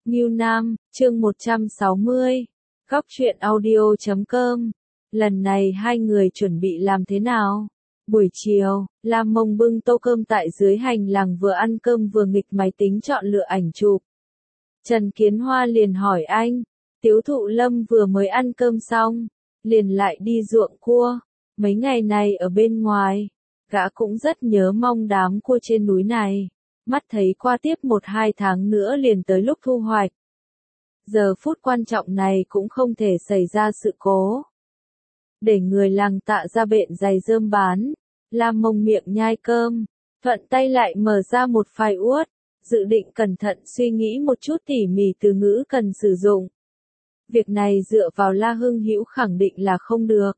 Ngưu Nam, chương 160, góc truyện audio.com. Lần này hai người chuẩn bị làm thế nào? Buổi chiều, Lam Mông bưng tô cơm tại dưới hành lang vừa ăn cơm vừa nghịch máy tính chọn lựa ảnh chụp. Trần Kiến Hoa liền hỏi anh, Tiếu Thụ Lâm vừa mới ăn cơm xong, liền lại đi ruộng cua. Mấy ngày này ở bên ngoài, gã cũng rất nhớ mong đám cua trên núi này. Mắt thấy qua tiếp 1-2 tháng nữa liền tới lúc thu hoạch. Giờ phút quan trọng này cũng không thể xảy ra sự cố. Để người làng Tạ ra bện giày rơm bán, Lam Mông miệng nhai cơm, thuận tay lại mở ra một file Word, dự định cẩn thận suy nghĩ một chút tỉ mỉ từ ngữ cần sử dụng. Việc này dựa vào La Hưng Hữu khẳng định là không được.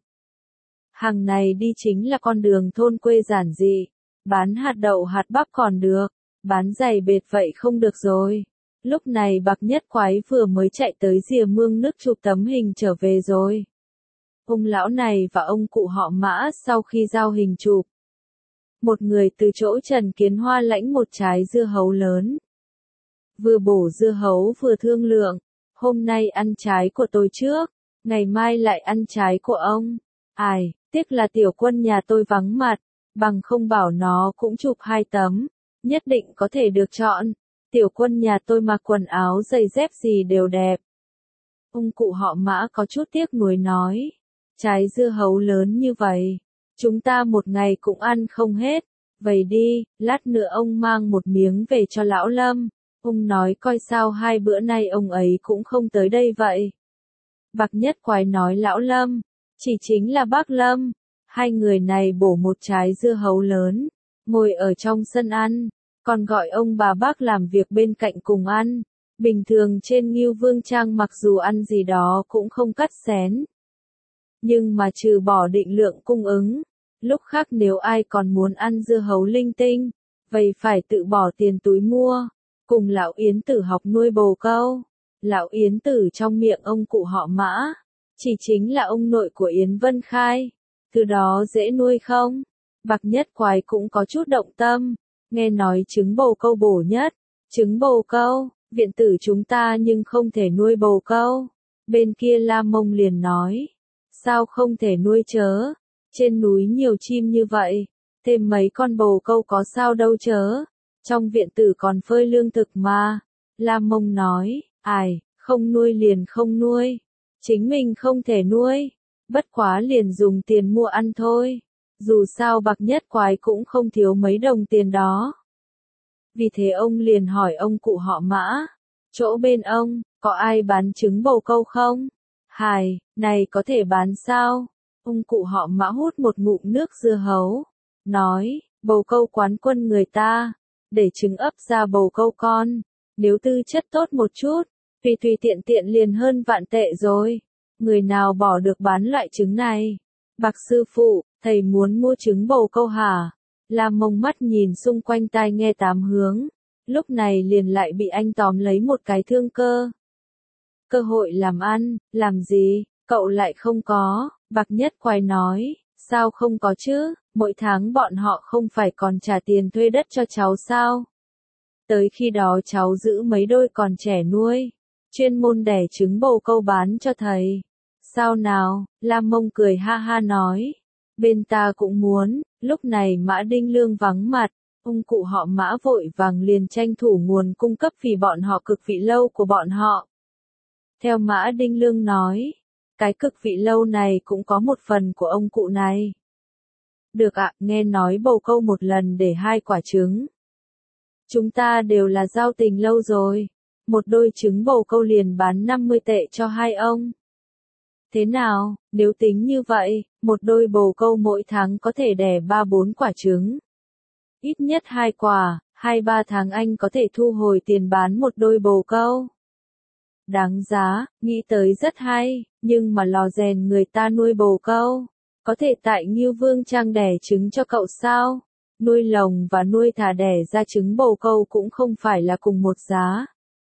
Hàng này đi chính là con đường thôn quê giản dị, bán hạt đậu hạt bắp còn được, bán giày bệt vậy không được rồi. Lúc này Bạc Nhất Quái vừa mới chạy tới rìa mương nước chụp tấm hình trở về rồi. Ông lão này và ông cụ họ Mã sau khi giao hình chụp, một người từ chỗ Trần Kiến Hoa lãnh một trái dưa hấu lớn. Vừa bổ dưa hấu vừa thương lượng, hôm nay ăn trái của tôi trước, ngày mai lại ăn trái của ông. Ai, tiếc là Tiểu Quân nhà tôi vắng mặt, bằng không bảo nó cũng chụp 2 tấm, nhất định có thể được chọn. Tiểu Quân nhà tôi mặc quần áo giày dép gì đều đẹp. Ông cụ họ Mã có chút tiếc nuối nói, trái dưa hấu lớn như vậy, chúng ta một ngày cũng ăn không hết. Vậy đi, lát nữa ông mang một miếng về cho lão Lâm. Ông nói coi sao 2 bữa nay ông ấy cũng không tới đây vậy. Bạc Nhất Quái nói lão Lâm, chỉ chính là bác Lâm. Hai người này bổ một trái dưa hấu lớn, ngồi ở trong sân ăn, còn gọi ông bà bác làm việc bên cạnh cùng ăn. Bình thường trên Ngưu Vương Trang mặc dù ăn gì đó cũng không cắt xén. Nhưng mà trừ bỏ định lượng cung ứng, lúc khác nếu ai còn muốn ăn dưa hấu linh tinh, vậy phải tự bỏ tiền túi mua. Cùng lão Yến Tử học nuôi bồ câu. Lão Yến Tử trong miệng ông cụ họ Mã, chỉ chính là ông nội của Yến Vân Khai. Từ đó dễ nuôi không? Bạc Nhất Quái cũng có chút động tâm, nghe nói trứng bồ câu bổ nhất. Trứng bồ câu, viện tử chúng ta nhưng không thể nuôi bồ câu. Bên kia Lam Mông liền nói, sao không thể nuôi chớ? Trên núi nhiều chim như vậy, thêm mấy con bồ câu có sao đâu chớ. Trong viện tử còn phơi lương thực mà. Lam Mông nói, ai, không nuôi liền không nuôi. Chính mình không thể nuôi. Bất quá liền dùng tiền mua ăn thôi. Dù sao Bạc Nhất Quái cũng không thiếu mấy đồng tiền đó. Vì thế ông liền hỏi ông cụ họ Mã, chỗ bên ông, có ai bán trứng bồ câu không? Hài, này có thể bán sao? Ông cụ họ Mã hút một ngụm nước dưa hấu, nói, bồ câu quán quân người ta, để trứng ấp ra bồ câu con, nếu tư chất tốt một chút, tùy tùy tiện tiện liền hơn vạn tệ rồi. Người nào bỏ được bán loại trứng này? Bạc sư phụ, thầy muốn mua trứng bồ câu hả? Lam Mông mắt nhìn xung quanh tai nghe 8 hướng, lúc này liền lại bị anh tóm lấy một cái thương cơ. Cơ hội làm ăn, làm gì, cậu lại không có? Bạc Nhất Quái nói, sao không có chứ, mỗi tháng bọn họ không phải còn trả tiền thuê đất cho cháu sao? Tới khi đó cháu giữ mấy đôi còn trẻ nuôi, chuyên môn đẻ trứng bồ câu bán cho thầy. Sao nào? Lam Mông cười ha ha nói, bên ta cũng muốn. Lúc này Mã Đinh Lương vắng mặt, ông cụ họ Mã vội vàng liền tranh thủ nguồn cung cấp vì bọn họ cực vị lâu của bọn họ. Theo Mã Đinh Lương nói, cái cực vị lâu này cũng có một phần của ông cụ này. Được ạ, nghe nói bồ câu một lần để 2 quả trứng. Chúng ta đều là giao tình lâu rồi, một đôi trứng bồ câu liền bán 50 tệ cho 2 ông. Thế nào, nếu tính như vậy, một đôi bồ câu mỗi tháng có thể đẻ 3-4 quả trứng. Ít nhất 2 quả, 2-3 tháng anh có thể thu hồi tiền bán một đôi bồ câu. Đáng giá, nghĩ tới rất hay, nhưng mà lò rèn người ta nuôi bồ câu, có thể tại Ngưu Vương Trang đẻ trứng cho cậu sao? Nuôi lồng và nuôi thả đẻ ra trứng bồ câu cũng không phải là cùng một giá.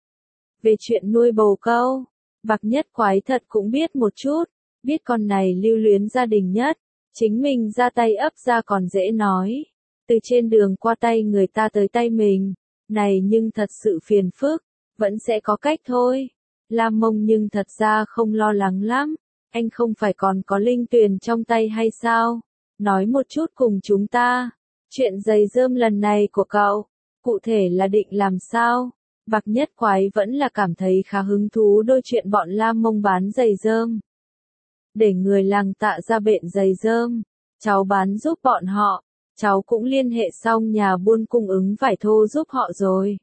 Về chuyện nuôi bồ câu, Bạc Nhất Quái thật cũng biết một chút, biết con này lưu luyến gia đình nhất, chính mình ra tay ấp ra còn dễ nói. Từ trên đường qua tay người ta tới tay mình, này nhưng thật sự phiền phức. vẫn sẽ có cách thôi. Lam Mông nhưng thật ra không lo lắng lắm, anh không phải còn có linh tuyền trong tay hay sao? Nói một chút cùng chúng ta, chuyện giày rơm lần này của cậu, cụ thể là định làm sao? Bạc Nhất Quái vẫn là cảm thấy khá hứng thú đôi chuyện bọn Lam Mông bán giày rơm. Để người làng Tạ ra bện giày rơm, cháu bán giúp bọn họ, cháu cũng liên hệ xong nhà buôn cung ứng vải thô giúp họ rồi.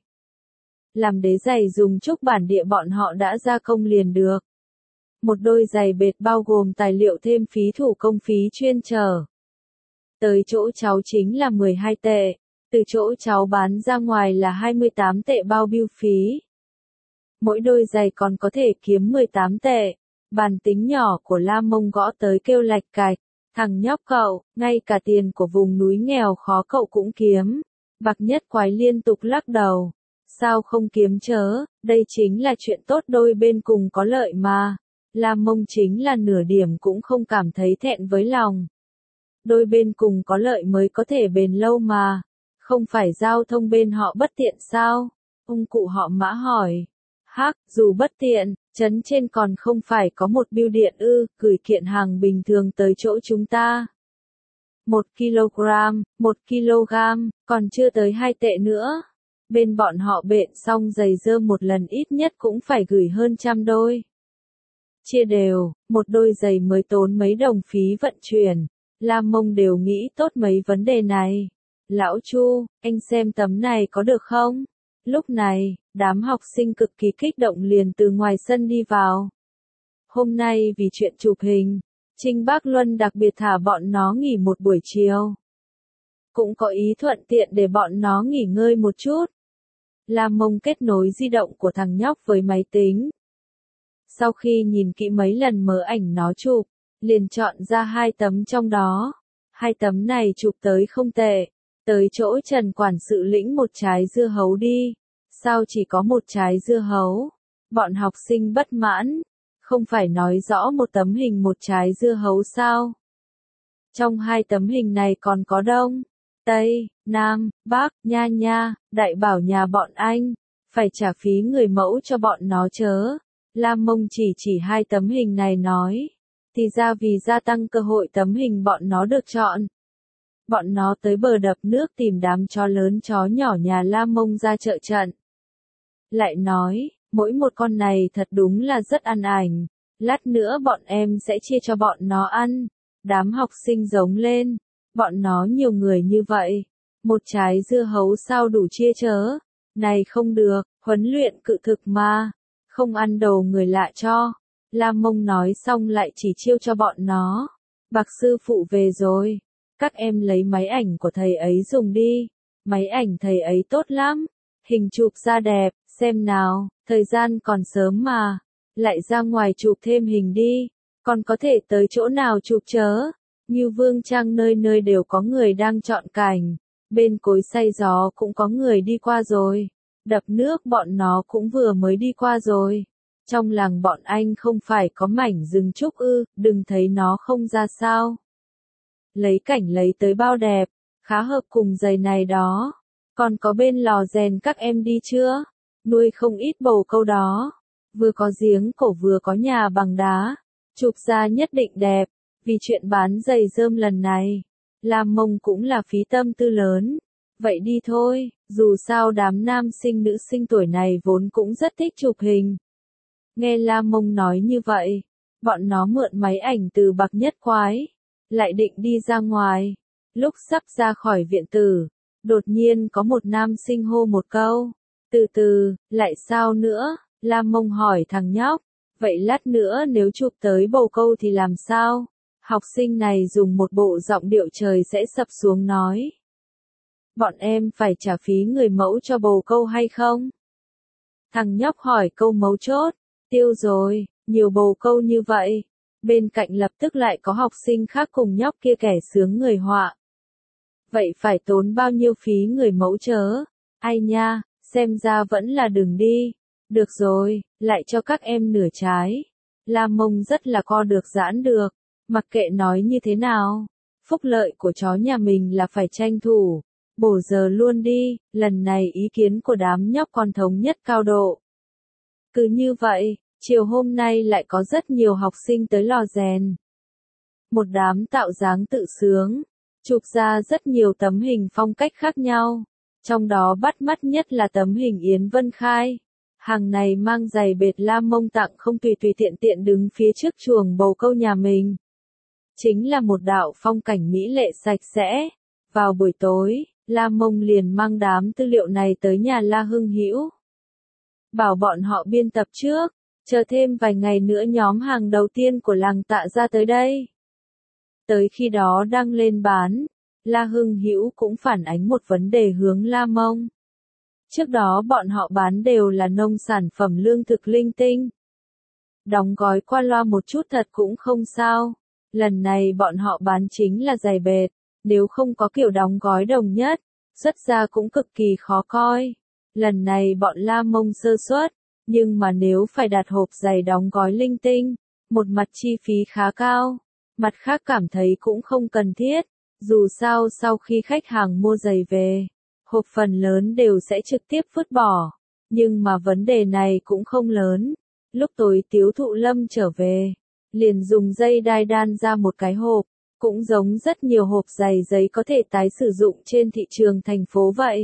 Làm đế giày dùng trúc bản địa bọn họ đã gia công liền được. Một đôi giày bệt bao gồm tài liệu thêm phí thủ công phí chuyên chở. Tới chỗ cháu chính là 12 tệ, từ chỗ cháu bán ra ngoài là 28 tệ bao bưu phí. Mỗi đôi giày còn có thể kiếm 18 tệ. Bàn tính nhỏ của Lam Mông gõ tới kêu lạch cạch. Thằng nhóc cậu, ngay cả tiền của vùng núi nghèo khó cậu cũng kiếm. Bạc Nhất Quái liên tục lắc đầu. Sao không kiếm chớ, đây chính là chuyện tốt đôi bên cùng có lợi mà. Lam Mông chính là nửa điểm cũng không cảm thấy thẹn với lòng. Đôi bên cùng có lợi mới có thể bền lâu mà. Không phải giao thông bên họ bất tiện sao? Ông cụ họ Mã hỏi. Hắc, dù bất tiện, trấn trên còn không phải có một bưu điện ư, gửi kiện hàng bình thường tới chỗ chúng ta. 1 kg, 1 kg, còn chưa tới 2 tệ nữa. Bên bọn họ bện xong giày rơm một lần ít nhất cũng phải gửi hơn 100 đôi. Chia đều, một đôi giày mới tốn mấy đồng phí vận chuyển. Lam Mông đều nghĩ tốt mấy vấn đề này. Lão Chu, anh xem tấm này có được không? Lúc này, đám học sinh cực kỳ kích động liền từ ngoài sân đi vào. Hôm nay vì chuyện chụp hình, Trinh Bác Luân đặc biệt thả bọn nó nghỉ một buổi chiều. Cũng có ý thuận tiện để bọn nó nghỉ ngơi một chút. Lam Mông kết nối di động của thằng nhóc với máy tính. Sau khi nhìn kỹ mấy lần mớ ảnh nó chụp, liền chọn ra 2 tấm trong đó. 2 tấm này chụp tới không tệ. Tới chỗ Trần quản sự lĩnh một trái dưa hấu đi. Sao chỉ có một trái dưa hấu? Bọn học sinh bất mãn. Không phải nói rõ một tấm hình một trái dưa hấu sao? Trong 2 tấm hình này còn có Đông, Tây, Nam, Bắc, nha, đại bảo nhà bọn anh. Phải trả phí người mẫu cho bọn nó chớ. Lam Mông chỉ 2 tấm hình này nói. Thì ra vì gia tăng cơ hội tấm hình bọn nó được chọn. Bọn nó tới bờ đập nước tìm đám chó lớn chó nhỏ nhà Lam Mông ra trợ trận. Lại nói, mỗi một con này thật đúng là rất ăn ảnh. Lát nữa bọn em sẽ chia cho bọn nó ăn. Đám học sinh giống lên. Bọn nó nhiều người như vậy. Một trái dưa hấu sao đủ chia chớ. Này không được, huấn luyện cự thực mà. Không ăn đồ người lạ cho. Lam Mông nói xong lại chỉ chiêu cho bọn nó. Bạc sư phụ về rồi. Các em lấy máy ảnh của thầy ấy dùng đi. Máy ảnh thầy ấy tốt lắm. Hình chụp ra đẹp, xem nào, thời gian còn sớm mà. Lại ra ngoài chụp thêm hình đi. Còn có thể tới chỗ nào chụp chớ. Như Vương Trang nơi nơi đều có người đang chọn cảnh. Bên cối xay gió cũng có người đi qua rồi. Đập nước bọn nó cũng vừa mới đi qua rồi. Trong làng bọn anh không phải có mảnh rừng trúc ư, đừng thấy nó không ra sao. Lấy cảnh lấy tới bao đẹp, khá hợp cùng giày này đó. Còn có bên lò rèn các em đi chưa? Nuôi không ít bồ câu đó. Vừa có giếng cổ vừa có nhà bằng đá. Chụp ra nhất định đẹp. Vì chuyện bán giày rơm lần này, Lam Mông cũng là phí tâm tư lớn. Vậy đi thôi, dù sao đám nam sinh nữ sinh tuổi này vốn cũng rất thích chụp hình. Nghe Lam Mông nói như vậy, bọn nó mượn máy ảnh từ Bạc Nhất Quái, lại định đi ra ngoài. Lúc sắp ra khỏi viện tử, đột nhiên có một nam sinh hô một câu. Từ từ, lại sao nữa? Lam Mông hỏi thằng nhóc. Vậy lát nữa nếu chụp tới bồ câu thì làm sao? Học sinh này dùng một bộ giọng điệu trời sẽ sập xuống nói. Bọn em phải trả phí người mẫu cho bồ câu hay không? Thằng nhóc hỏi câu mấu chốt. Tiêu rồi, nhiều bồ câu như vậy. Bên cạnh lập tức lại có học sinh khác cùng nhóc kia kẻ sướng người họa. Vậy phải tốn bao nhiêu phí người mẫu chớ? Ai nha, xem ra vẫn là đừng đi. Được rồi, lại cho các em nửa trái. Lam Mông rất là co được giãn được. Mặc kệ nói như thế nào, phúc lợi của chó nhà mình là phải tranh thủ. Bổ giờ luôn đi, lần này ý kiến của đám nhóc con thống nhất cao độ. Cứ như vậy, chiều hôm nay lại có rất nhiều học sinh tới lò rèn. Một đám tạo dáng tự sướng, chụp ra rất nhiều tấm hình phong cách khác nhau. Trong đó bắt mắt nhất là tấm hình Yến Vân Khai. Hàng này mang giày bệt la mông tặng không tùy tùy tiện tiện đứng phía trước chuồng bầu câu nhà mình. Chính là một đạo phong cảnh mỹ lệ sạch sẽ. Vào buổi tối, La Mông liền mang đám tư liệu này tới nhà La Hưng Hữu. Bảo bọn họ biên tập trước, chờ thêm vài ngày nữa nhóm hàng đầu tiên của làng Tạ ra tới đây. Tới khi đó đăng lên bán, La Hưng Hữu cũng phản ánh một vấn đề hướng La Mông. Trước đó bọn họ bán đều là nông sản phẩm lương thực linh tinh. Đóng gói qua loa một chút thật cũng không sao. Lần này bọn họ bán chính là giày bệt, nếu không có kiểu đóng gói đồng nhất, xuất ra cũng cực kỳ khó coi. Lần này bọn La Mông sơ suất, nhưng mà nếu phải đặt hộp giày đóng gói linh tinh, một mặt chi phí khá cao, mặt khác cảm thấy cũng không cần thiết, dù sao sau khi khách hàng mua giày về, hộp phần lớn đều sẽ trực tiếp vứt bỏ, nhưng mà vấn đề này cũng không lớn. Lúc tối Tiếu Thụ Lâm trở về, liền dùng dây đai đan ra một cái hộp, cũng giống rất nhiều hộp giày giấy có thể tái sử dụng trên thị trường thành phố vậy.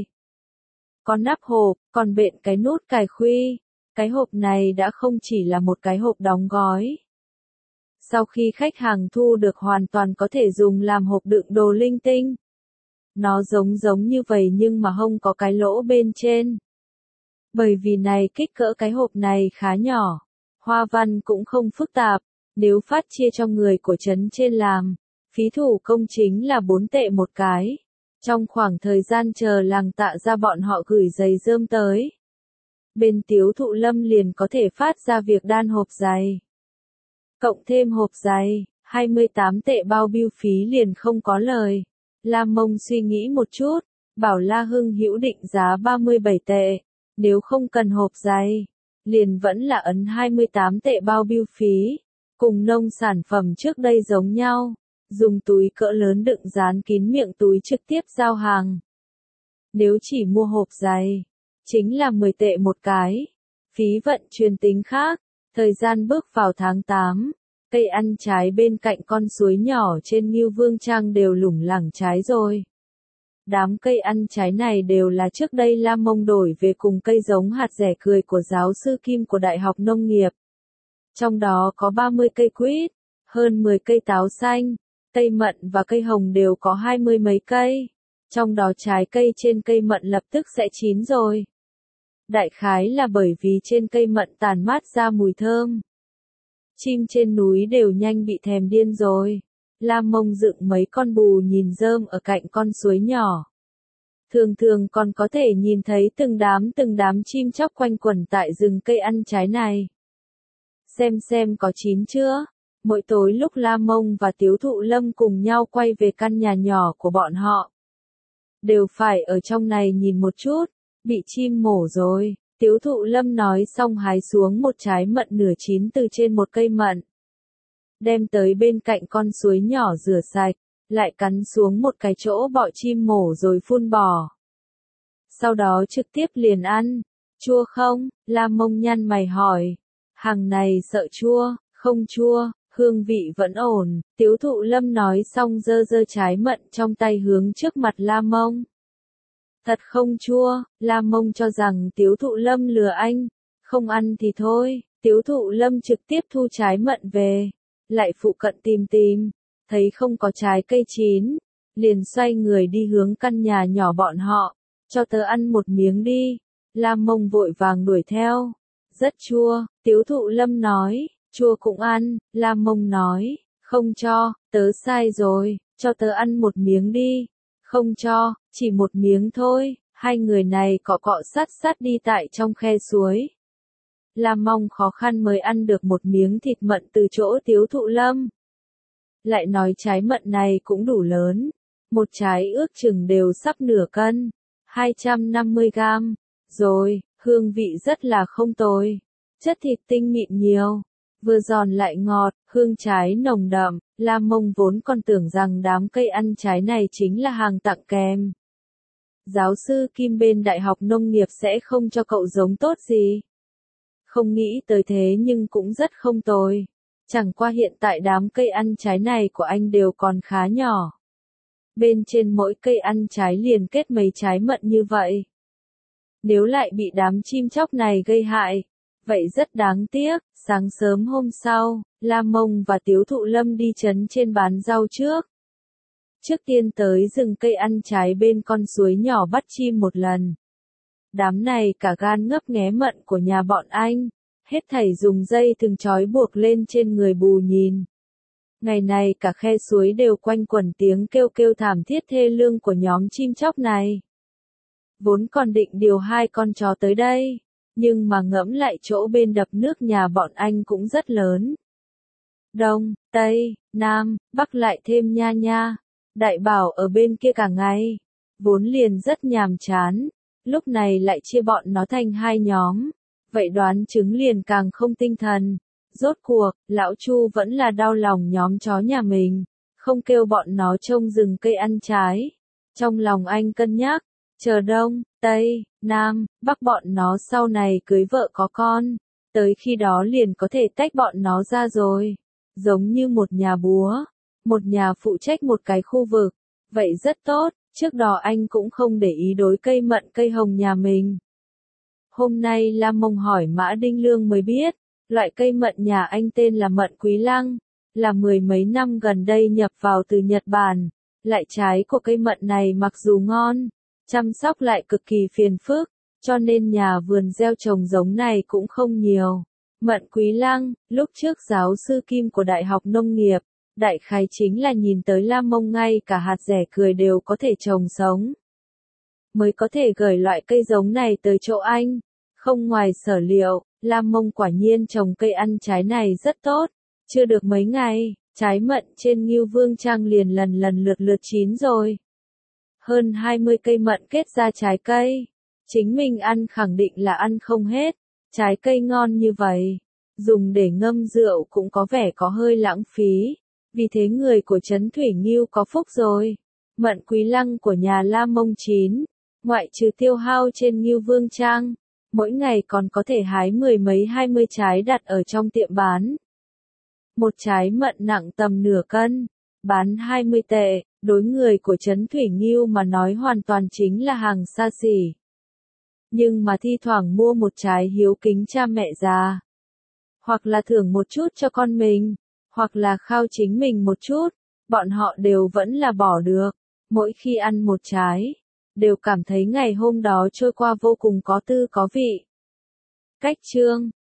Có nắp hộp, còn bện cái nút cài khuy. Cái hộp này đã không chỉ là một cái hộp đóng gói. Sau khi khách hàng thu được hoàn toàn có thể dùng làm hộp đựng đồ linh tinh. Nó giống như vậy nhưng mà không có cái lỗ bên trên. Bởi vì này kích cỡ cái hộp này khá nhỏ, hoa văn cũng không phức tạp, nếu phát chia cho người của trấn trên làm, phí thủ công chính là 4 tệ một cái. Trong khoảng thời gian chờ làng Tạ ra bọn họ gửi giày rơm tới, bên Tiếu Thụ Lâm liền có thể phát ra việc đan hộp giày. Cộng thêm hộp giày, 28 tệ bao bưu phí liền không có lời. La Mông suy nghĩ một chút, bảo La Hưng Hữu định giá 37 tệ, nếu không cần hộp giày, liền vẫn là ấn 28 tệ bao bưu phí, cùng nông sản phẩm trước đây giống nhau, dùng túi cỡ lớn đựng dán kín miệng túi trực tiếp giao hàng. Nếu chỉ mua hộp giày, chính là 10 tệ một cái, phí vận chuyển tính khác. Thời gian bước vào tháng 8, cây ăn trái bên cạnh con suối nhỏ trên Ngưu Vương Trang đều lủng lẳng trái rồi. Đám cây ăn trái này đều là trước đây La Mông đổi về cùng cây giống hạt rẻ cười của giáo sư Kim của Đại học Nông nghiệp. Trong đó có 30 cây quýt, hơn 10 cây táo xanh, cây mận và cây hồng đều có 20 mấy cây. Trong đó trái cây trên cây mận lập tức sẽ chín rồi. Đại khái là bởi vì trên cây mận tàn mát ra mùi thơm. Chim trên núi đều nhanh bị thèm điên rồi. La Mông dựng mấy con bù nhìn rơm ở cạnh con suối nhỏ. Thường còn có thể nhìn thấy từng đám chim chóc quanh quẩn tại rừng cây ăn trái này. Xem có chín chưa? Mỗi tối lúc La Mông và Tiếu Thụ Lâm cùng nhau quay về căn nhà nhỏ của bọn họ, đều phải ở trong này nhìn một chút. Bị chim mổ rồi, Tiếu Thụ Lâm nói xong hái xuống một trái mận nửa chín từ trên một cây mận. Đem tới bên cạnh con suối nhỏ rửa sạch, lại cắn xuống một cái chỗ bọ chim mổ rồi phun bỏ. Sau đó trực tiếp liền ăn. Chua không? La Mông nhăn mày hỏi. Hàng này sợ chua, không chua, hương vị vẫn ổn. Tiếu Thụ Lâm nói xong giơ trái mận trong tay hướng trước mặt La Mông. Thật không chua, La Mông cho rằng Tiếu Thụ Lâm lừa anh, không ăn thì thôi. Tiếu Thụ Lâm trực tiếp thu trái mận về, lại phụ cận tìm, thấy không có trái cây chín, liền xoay người đi hướng căn nhà nhỏ bọn họ, cho tớ ăn một miếng đi. La Mông vội vàng đuổi theo. Rất chua, Tiếu Thụ Lâm nói. Chua cũng ăn. La Mông nói, không cho, tớ sai rồi, cho tớ ăn một miếng đi. Không cho, chỉ một miếng thôi. Hai người này cọ sát đi tại trong khe suối. La Mông khó khăn mới ăn được một miếng thịt mận từ chỗ Tiếu Thụ Lâm. Lại nói trái mận này cũng đủ lớn, một trái ước chừng đều sắp nửa cân, 250 gram, rồi, hương vị rất là không tồi, chất thịt tinh mịn nhiều, vừa giòn lại ngọt, hương trái nồng đậm. La Mông vốn còn tưởng rằng đám cây ăn trái này chính là hàng tặng kèm. Giáo sư Kim bên Đại học Nông nghiệp sẽ không cho cậu giống tốt gì. Không nghĩ tới thế nhưng cũng rất không tồi. Chẳng qua hiện tại đám cây ăn trái này của anh đều còn khá nhỏ. Bên trên mỗi cây ăn trái liền kết mấy trái mận như vậy. Nếu lại bị đám chim chóc này gây hại, vậy rất đáng tiếc. Sáng sớm hôm sau, Lam Mông và Tiếu Thụ Lâm đi trấn trên bán rau trước. Trước tiên tới rừng cây ăn trái bên con suối nhỏ bắt chim một lần. Đám này cả gan ngấp nghé mận của nhà bọn anh, hết thảy dùng dây thừng trói buộc lên trên người bù nhìn. Ngày này cả khe suối đều quanh quẩn tiếng kêu kêu thảm thiết thê lương của nhóm chim chóc này. Vốn còn định điều 2 con chó tới đây, nhưng mà ngẫm lại chỗ bên đập nước nhà bọn anh cũng rất lớn. Đông, Tây, Nam, Bắc lại thêm nha nha. Đại bảo ở bên kia cả ngày, vốn liền rất nhàm chán, lúc này lại chia bọn nó thành 2 nhóm, vậy đoán chứng liền càng không tinh thần. Rốt cuộc, lão Chu vẫn là đau lòng nhóm chó nhà mình, không kêu bọn nó trông rừng cây ăn trái. Trong lòng anh cân nhắc, chờ Đông, Tây, Nam, Bắc bọn nó sau này cưới vợ có con, tới khi đó liền có thể tách bọn nó ra rồi, giống như một nhà búa. Một nhà phụ trách một cái khu vực, vậy rất tốt, trước đó anh cũng không để ý đối cây mận cây hồng nhà mình. Hôm nay Lam Mông hỏi Mã Đinh Lương mới biết, loại cây mận nhà anh tên là mận quý lăng, là 10 mấy năm gần đây nhập vào từ Nhật Bản, lại trái của cây mận này mặc dù ngon, chăm sóc lại cực kỳ phiền phức, cho nên nhà vườn gieo trồng giống này cũng không nhiều. Mận quý lăng, lúc trước giáo sư Kim của Đại học Nông nghiệp, đại khái chính là nhìn tới Lam Mông ngay cả hạt rẻ cười đều có thể trồng sống. Mới có thể gửi loại cây giống này tới chỗ anh. Không ngoài sở liệu, Lam Mông quả nhiên trồng cây ăn trái này rất tốt. Chưa được mấy ngày, trái mận trên Ngưu Vương Trang liền lần lượt chín rồi. Hơn 20 cây mận kết ra trái cây. Chính mình ăn khẳng định là ăn không hết. Trái cây ngon như vậy, dùng để ngâm rượu cũng có vẻ có hơi lãng phí. Vì thế người của Trấn Thủy Ngưu có phúc rồi. Mận quý lăng của nhà Lam Mông chín, ngoại trừ tiêu hao trên Ngưu Vương Trang, mỗi ngày còn có thể hái 10 mấy 20 trái đặt ở trong tiệm bán. Một trái mận nặng tầm nửa cân, bán 20 tệ, đối người của Trấn Thủy Ngưu mà nói hoàn toàn chính là hàng xa xỉ. Nhưng mà thi thoảng mua một trái hiếu kính cha mẹ già, hoặc là thưởng một chút cho con mình, hoặc là khao chính mình một chút, bọn họ đều vẫn là bỏ được. Mỗi khi ăn một trái, đều cảm thấy ngày hôm đó trôi qua vô cùng có tư có vị. Cách chương